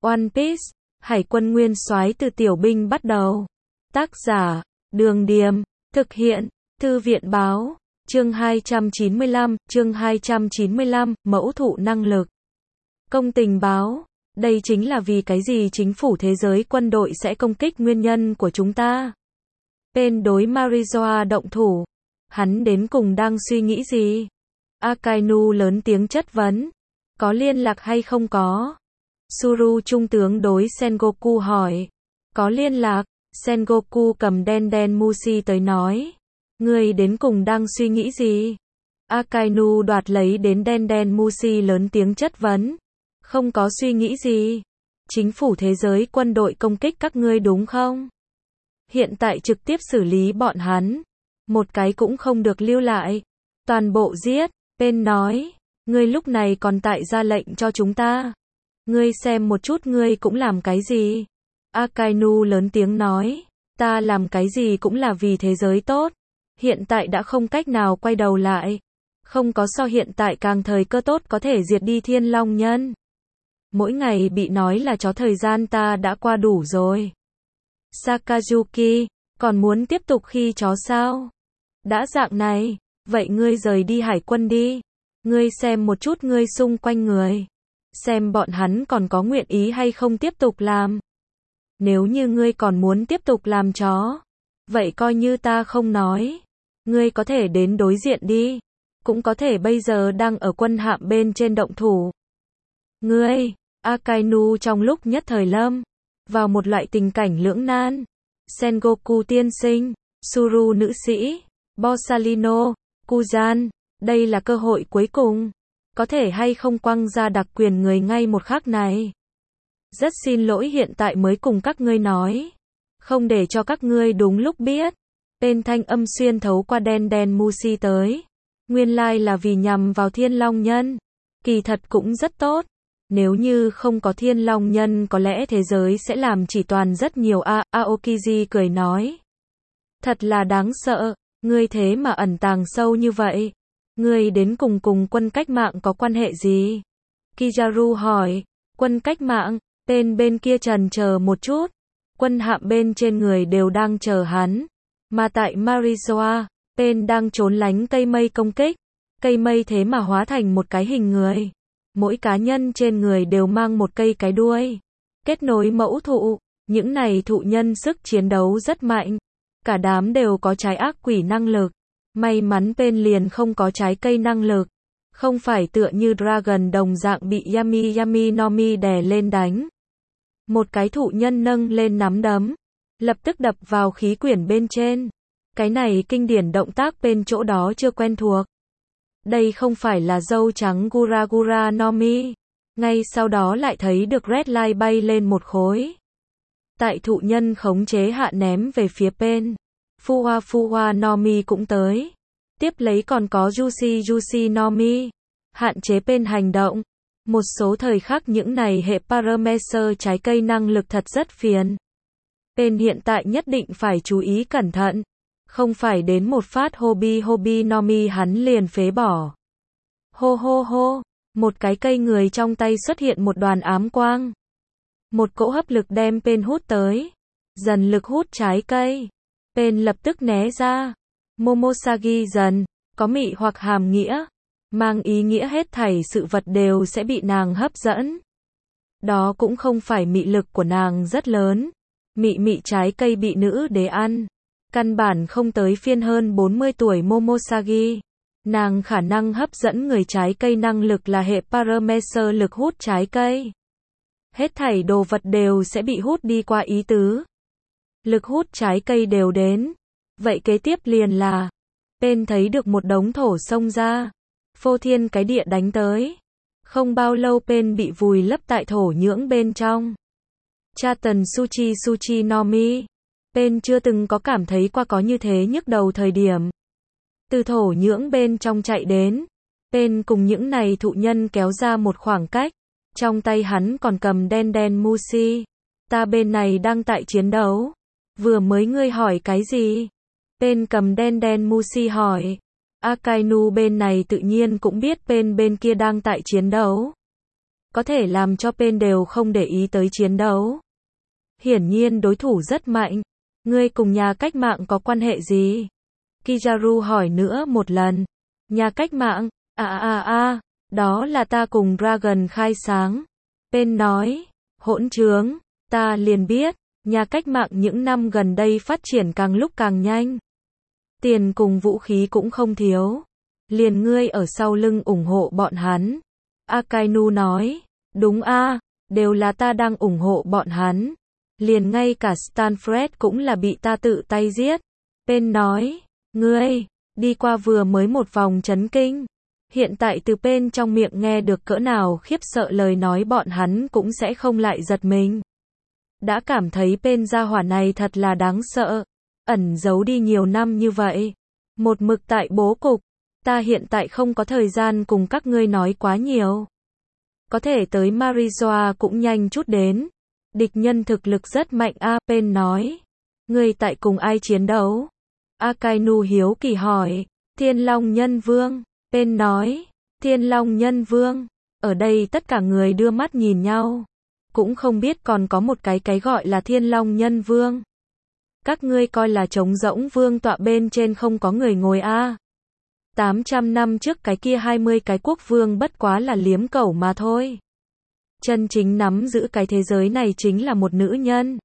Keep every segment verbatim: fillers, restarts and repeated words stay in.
One Piece, Hải quân nguyên soái từ tiểu binh bắt đầu. Tác giả, Đường Điềm, thực hiện, Thư viện báo, chương hai trăm chín mươi lăm, chương hai trăm chín mươi lăm, mẫu thụ năng lực. Công tình báo, đây chính là vì cái gì chính phủ thế giới quân đội sẽ công kích nguyên nhân của chúng ta. Pain đối Marijoa động thủ. Hắn đến cùng đang suy nghĩ gì? Akainu lớn tiếng chất vấn. Có liên lạc hay không có? Suru trung tướng đối Sengoku hỏi. Có liên lạc. Sengoku cầm đen đen Mushi tới nói. Người đến cùng đang suy nghĩ gì? Akainu đoạt lấy đến đen đen Mushi lớn tiếng chất vấn. Không có suy nghĩ gì. Chính phủ thế giới quân đội công kích các ngươi đúng không? Hiện tại trực tiếp xử lý bọn hắn. Một cái cũng không được lưu lại. Toàn bộ giết. Pain nói. Ngươi lúc này còn tại ra lệnh cho chúng ta. Ngươi xem một chút ngươi cũng làm cái gì. Akainu lớn tiếng nói. Ta làm cái gì cũng là vì thế giới tốt. Hiện tại đã không cách nào quay đầu lại. Không có so hiện tại càng thời cơ tốt có thể diệt đi thiên long nhân. Mỗi ngày bị nói là chó thời gian ta đã qua đủ rồi. Sakazuki, còn muốn tiếp tục khi chó sao? Đã dạng này, vậy ngươi rời đi hải quân đi. Ngươi xem một chút ngươi xung quanh người. Xem bọn hắn còn có nguyện ý hay không tiếp tục làm. Nếu như ngươi còn muốn tiếp tục làm chó, vậy coi như ta không nói. Ngươi có thể đến đối diện đi. Cũng có thể bây giờ đang ở quân hạm bên trên động thủ. Ngươi, Akainu trong lúc nhất thời lâm vào một loại tình cảnh lưỡng nan. Sengoku tiên sinh, Suru nữ sĩ, Borsalino, Kuzan, đây là cơ hội cuối cùng. Có thể hay không quăng ra đặc quyền người ngay một khắc này. Rất xin lỗi hiện tại mới cùng các ngươi nói. Không để cho các ngươi đúng lúc biết. Bên thanh âm xuyên thấu qua đen đen Mushi tới. Nguyên lai là vì nhằm vào thiên long nhân. Kỳ thật cũng rất tốt. Nếu như không có thiên long nhân có lẽ thế giới sẽ làm chỉ toàn rất nhiều a. Aokiji cười nói. Thật là đáng sợ, ngươi thế mà ẩn tàng sâu như vậy. Ngươi đến cùng cùng quân cách mạng có quan hệ gì? Kizaru hỏi. Quân cách mạng, tên bên kia trần chờ một chút. Quân hạm bên trên người đều đang chờ hắn. Mà tại Marijoa, tên đang trốn lánh cây mây công kích. Cây mây thế mà hóa thành một cái hình người. Mỗi cá nhân trên người đều mang một cây cái đuôi. Kết nối mẫu thụ, những này thụ nhân sức chiến đấu rất mạnh. Cả đám đều có trái ác quỷ năng lực. May mắn Pain liền không có trái cây năng lực. Không phải tựa như Dragon đồng dạng bị Yami Yami no Mi đè lên đánh. Một cái thụ nhân nâng lên nắm đấm. Lập tức đập vào khí quyển bên trên. Cái này kinh điển động tác Pain chỗ đó chưa quen thuộc. Đây không phải là dâu trắng Gura Gura no Mi. Ngay sau đó lại thấy được Red Light bay lên một khối. Tại thụ nhân khống chế hạ ném về phía Pain. Fuwa Fuwa no Mi cũng tới. Tiếp lấy còn có Juicy Juicy no Mi. Hạn chế Pain hành động. Một số thời khắc những này hệ parameter trái cây năng lực thật rất phiền. Pain hiện tại nhất định phải chú ý cẩn thận. Không phải đến một phát Hobby Hobby no Mi hắn liền phế bỏ. Hô hô hô, một cái cây người trong tay xuất hiện một đoàn ám quang. Một cỗ hấp lực đem Pain hút tới. Dần lực hút trái cây. Pain lập tức né ra. Momosagi dần, có mị hoặc hàm nghĩa. Mang ý nghĩa hết thảy sự vật đều sẽ bị nàng hấp dẫn. Đó cũng không phải mị lực của nàng rất lớn. Mị mị trái cây bị nữ đế ăn. Căn bản không tới phiên hơn bốn mươi tuổi Momosagi. Nàng khả năng hấp dẫn người trái cây năng lực là hệ parameter lực hút trái cây. Hết thảy đồ vật đều sẽ bị hút đi qua ý tứ. Lực hút trái cây đều đến. Vậy kế tiếp liền là. Pain thấy được một đống thổ xông ra. Phô thiên cái địa đánh tới. Không bao lâu Pain bị vùi lấp tại thổ nhưỡng bên trong. Chatan Suchi Suchi no Mi. Pain chưa từng có cảm thấy qua có như thế nhức đầu thời điểm. Từ thổ nhưỡng bên trong chạy đến. Pain cùng những này thụ nhân kéo ra một khoảng cách. Trong tay hắn còn cầm đen đen Mushi. Ta bên này đang tại chiến đấu. Vừa mới ngươi hỏi cái gì? Pain cầm đen đen Mushi hỏi. Akainu bên này tự nhiên cũng biết Pain bên kia đang tại chiến đấu. có thể làm cho Pen đều không để ý tới chiến đấu. Hiển nhiên đối thủ rất mạnh. Ngươi cùng nhà cách mạng có quan hệ gì? Kizaru hỏi nữa một lần. Nhà cách mạng? À à à, đó là ta cùng Dragon khai sáng. Pen nói. Hỗn trướng, ta liền biết, nhà cách mạng những năm gần đây phát triển càng lúc càng nhanh. Tiền cùng vũ khí cũng không thiếu. Liền ngươi ở sau lưng ủng hộ bọn hắn. Akainu nói. Đúng a, đều là ta đang ủng hộ bọn hắn. Liền ngay cả Stanfred cũng là bị ta tự tay giết. Pen nói. Ngươi, đi qua vừa mới một vòng chấn kinh. Hiện tại từ Pen trong miệng nghe được cỡ nào khiếp sợ lời nói bọn hắn cũng sẽ không lại giật mình. Đã cảm thấy Pen gia hỏa này thật là đáng sợ. Ẩn giấu đi nhiều năm như vậy. Một mực tại bố cục. Ta hiện tại không có thời gian cùng các ngươi nói quá nhiều. Có thể tới Marizoa cũng nhanh chút đến. Địch nhân thực lực rất mạnh a, Pen nói. Ngươi tại cùng ai chiến đấu? Akainu hiếu kỳ hỏi. Thiên Long Nhân Vương. Pen nói. Thiên Long Nhân Vương. Ở đây tất cả người đưa mắt nhìn nhau. Cũng không biết còn có một cái cái gọi là Thiên Long Nhân Vương. Các ngươi coi là trống rỗng vương tọa bên trên không có người ngồi a. tám trăm năm trước cái kia hai mươi cái quốc vương bất quá là liếm cẩu mà thôi. Chân chính nắm giữ cái thế giới này chính là một nữ nhân.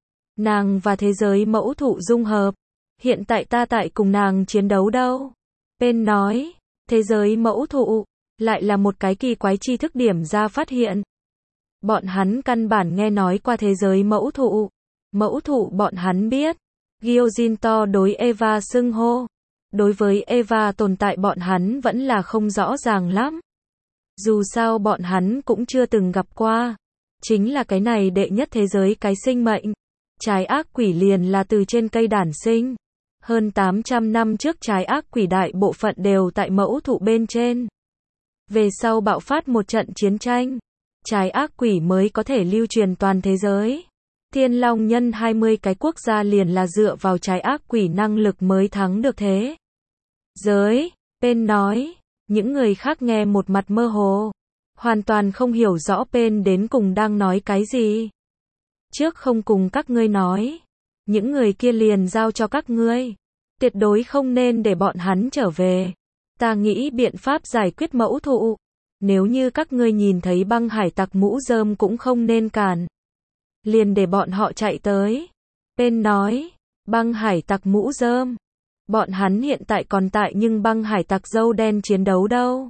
Nàng và thế giới mẫu thụ dung hợp. Hiện tại ta tại cùng nàng chiến đấu đâu. Pen nói. Thế giới mẫu thụ. Lại là một cái kỳ quái tri thức điểm ra phát hiện. Bọn hắn căn bản nghe nói qua thế giới mẫu thụ. Mẫu thụ bọn hắn biết. Gyojinto đối Eva xưng hô. Đối với Eva tồn tại bọn hắn vẫn là không rõ ràng lắm. Dù sao bọn hắn cũng chưa từng gặp qua. Chính là cái này đệ nhất thế giới cái sinh mệnh. Trái ác quỷ liền là từ trên cây đản sinh. Hơn tám trăm năm trước trái ác quỷ đại bộ phận đều tại mẫu thụ bên trên. Về sau bạo phát một trận chiến tranh. Trái ác quỷ mới có thể lưu truyền toàn thế giới. Thiên Long Nhân hai mươi cái quốc gia liền là dựa vào trái ác quỷ năng lực mới thắng được thế giới. Pen nói. Những người khác nghe một mặt mơ hồ. Hoàn toàn không hiểu rõ Pen đến cùng đang nói cái gì. Trước không cùng các ngươi nói. Những người kia liền giao cho các ngươi. Tuyệt đối không nên để bọn hắn trở về. Ta nghĩ biện pháp giải quyết mẫu thụ. Nếu như các ngươi nhìn thấy băng hải tặc mũ rơm cũng không nên cản. Liền để bọn họ chạy tới. Pen nói. Băng hải tặc mũ rơm. Bọn hắn hiện tại còn tại nhưng băng hải tặc dâu đen chiến đấu đâu.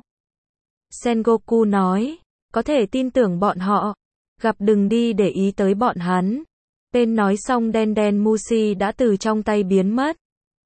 Sengoku nói. Có thể tin tưởng bọn họ. Gặp đừng đi để ý tới bọn hắn. Pen nói xong đen đen Mushi đã từ trong tay biến mất.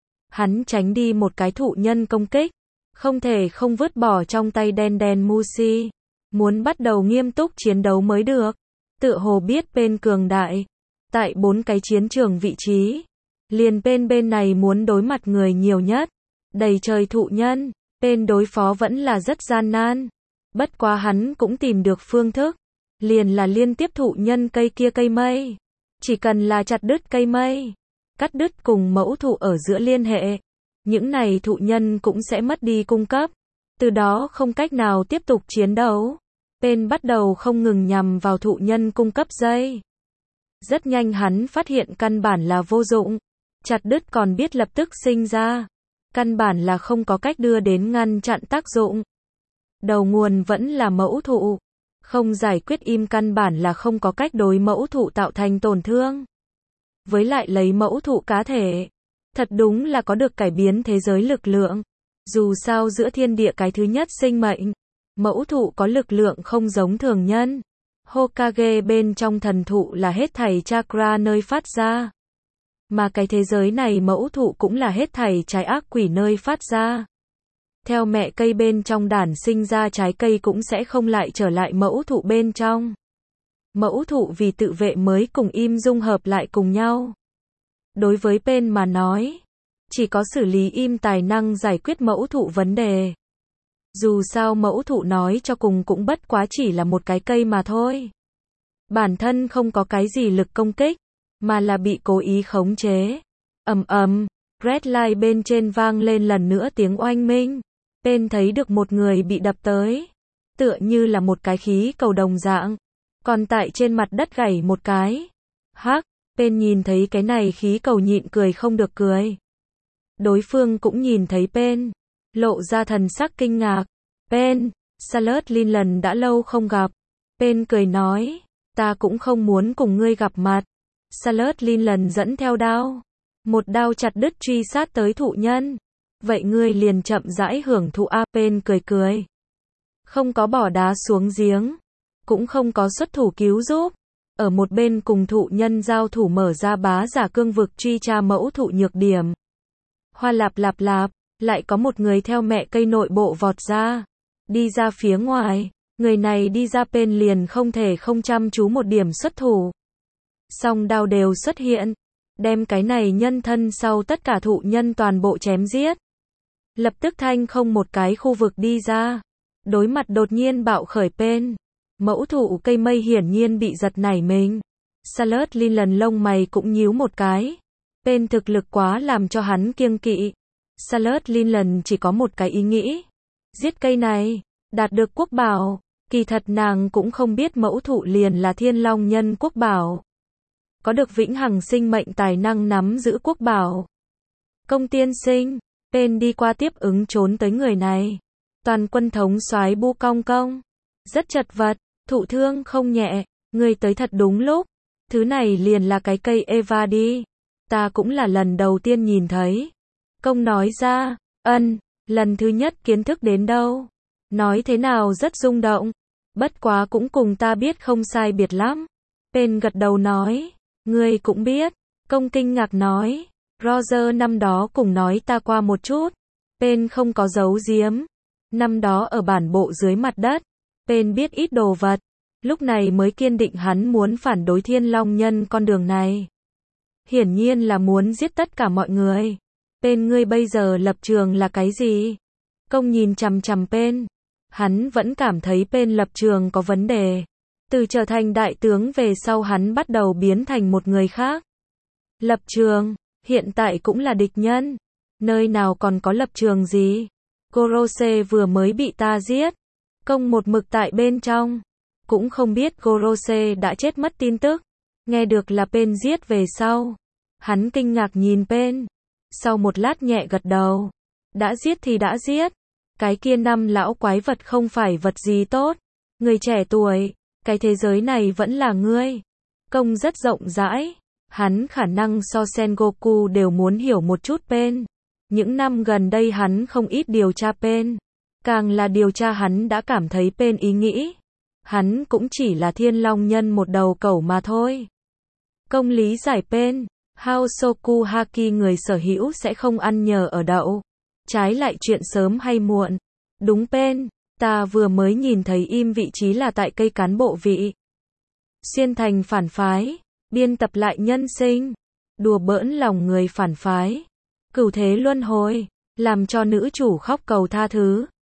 Hắn tránh đi một cái thụ nhân công kích. Không thể không vứt bỏ trong tay đen đen Mushi. Muốn bắt đầu nghiêm túc chiến đấu mới được. Tựa hồ biết Pen cường đại. Tại bốn cái chiến trường vị trí. Liền Pen bên này muốn đối mặt người nhiều nhất. Đầy trời thụ nhân. Pen đối phó vẫn là rất gian nan. Bất quá hắn cũng tìm được phương thức. Liền là liên tiếp thụ nhân cây kia cây mây. Chỉ cần là chặt đứt cây mây. Cắt đứt cùng mẫu thụ ở giữa liên hệ. Những này thụ nhân cũng sẽ mất đi cung cấp. Từ đó không cách nào tiếp tục chiến đấu. Pen bắt đầu không ngừng nhằm vào thụ nhân cung cấp dây. Rất nhanh hắn phát hiện căn bản là vô dụng. Chặt đứt còn biết lập tức sinh ra. Căn bản là không có cách đưa đến ngăn chặn tác dụng. Đầu nguồn vẫn là mẫu thụ. Không giải quyết im căn bản là không có cách đối mẫu thụ tạo thành tổn thương. Với lại lấy mẫu thụ cá thể. Thật đúng là có được cải biến thế giới lực lượng. Dù sao giữa thiên địa cái thứ nhất sinh mệnh. Mẫu thụ có lực lượng không giống thường nhân. Hokage bên trong thần thụ là hết thảy chakra nơi phát ra. Mà cái thế giới này mẫu thụ cũng là hết thảy trái ác quỷ nơi phát ra. Theo mẹ cây bên trong đản sinh ra trái cây cũng sẽ không lại trở lại mẫu thụ bên trong. Mẫu thụ vì tự vệ mới cùng im dung hợp lại cùng nhau. Đối với Pen mà nói, chỉ có xử lý im tài năng giải quyết mẫu thụ vấn đề. Dù sao mẫu thụ nói cho cùng cũng bất quá chỉ là một cái cây mà thôi. Bản thân không có cái gì lực công kích, mà là bị cố ý khống chế. Ầm ầm, red light bên trên vang lên lần nữa tiếng oanh minh. Pen thấy được một người bị đập tới. tựa như là một cái khí cầu đồng dạng. Còn tại trên mặt đất gảy một cái. Hắc, Pen nhìn thấy cái này khí cầu nhịn cười không được cười. Đối phương cũng nhìn thấy Pen, lộ ra thần sắc kinh ngạc. Pen, Charlotte Linland đã lâu không gặp. Pen cười nói, ta cũng không muốn cùng ngươi gặp mặt. Charlotte Linland dẫn theo đao. Một đao chặt đứt truy sát tới thụ nhân. Vậy ngươi liền chậm rãi hưởng thụ a. Pen cười cười. Không có bỏ đá xuống giếng. Cũng không có xuất thủ cứu giúp. Ở một bên cùng thụ nhân giao thủ mở ra bá giả cương vực truy tra mẫu thụ nhược điểm. Hoa lạp lạp lạp, lại có một người theo mẹ cây nội bộ vọt ra. Đi ra phía ngoài. Người này đi ra Pen liền không thể không chăm chú một điểm xuất thủ. Song đao đều xuất hiện. Đem cái này nhân thân sau tất cả thụ nhân toàn bộ chém giết. Lập tức thanh không một cái khu vực đi ra. Đối mặt đột nhiên bạo khởi Pen. Mẫu thụ cây mây hiển nhiên bị giật nảy mình. Charlotte Linland lông mày cũng nhíu một cái. Pen thực lực quá làm cho hắn kiêng kỵ. Charlotte Linland chỉ có một cái ý nghĩ. Giết cây này, đạt được quốc bảo. Kỳ thật nàng cũng không biết mẫu thụ liền là thiên long nhân quốc bảo. Có được vĩnh hằng sinh mệnh tài năng nắm giữ quốc bảo. Công tiên sinh, Pen đi qua tiếp ứng trốn tới người này. Toàn quân thống soái Bu Cong Cong. Rất chật vật, thụ thương không nhẹ, người tới thật đúng lúc. Thứ này liền là cái cây Eva đi. Ta cũng là lần đầu tiên nhìn thấy. Công nói ra, ân, lần thứ nhất kiến thức đến đâu. Nói thế nào rất rung động. Bất quá cũng cùng ta biết không sai biệt lắm. Pen gật đầu nói, ngươi cũng biết. Công kinh ngạc nói, Roger năm đó cùng nói ta qua một chút. Pen không có giấu giếm. Năm đó ở bản bộ dưới mặt đất, Pen biết ít đồ vật. Lúc này mới kiên định hắn muốn phản đối thiên long nhân con đường này. Hiển nhiên là muốn giết tất cả mọi người. Pen ngươi bây giờ lập trường là cái gì? Công nhìn chằm chằm Pen. Hắn vẫn cảm thấy Pen lập trường có vấn đề. Từ trở thành đại tướng về sau hắn bắt đầu biến thành một người khác. Lập trường, hiện tại cũng là địch nhân. Nơi nào còn có lập trường gì? Gorose vừa mới bị ta giết. Công một mực tại bên trong. Cũng không biết Gorose đã chết mất tin tức. Nghe được là Pen giết về sau. Hắn kinh ngạc nhìn Pen. Sau một lát nhẹ gật đầu. Đã giết thì đã giết. Cái kia năm lão quái vật không phải vật gì tốt. Người trẻ tuổi, cái thế giới này vẫn là ngươi. Công rất rộng rãi. Hắn khả năng so Sengoku đều muốn hiểu một chút Pen. Những năm gần đây hắn không ít điều tra Pen. Càng là điều tra hắn đã cảm thấy Pen ý nghĩ. Hắn cũng chỉ là thiên long nhân một đầu cẩu mà thôi. Công lý giải Pen. Hosoku Haki người sở hữu sẽ không ăn nhờ ở đậu. Trái lại chuyện sớm hay muộn. Đúng Pen, ta vừa mới nhìn thấy im vị trí là tại cây cán bộ vị. Xuyên thành phản phái, biên tập lại nhân sinh, đùa bỡn lòng người phản phái. Cửu thế luân hồi, làm cho nữ chủ khóc cầu tha thứ.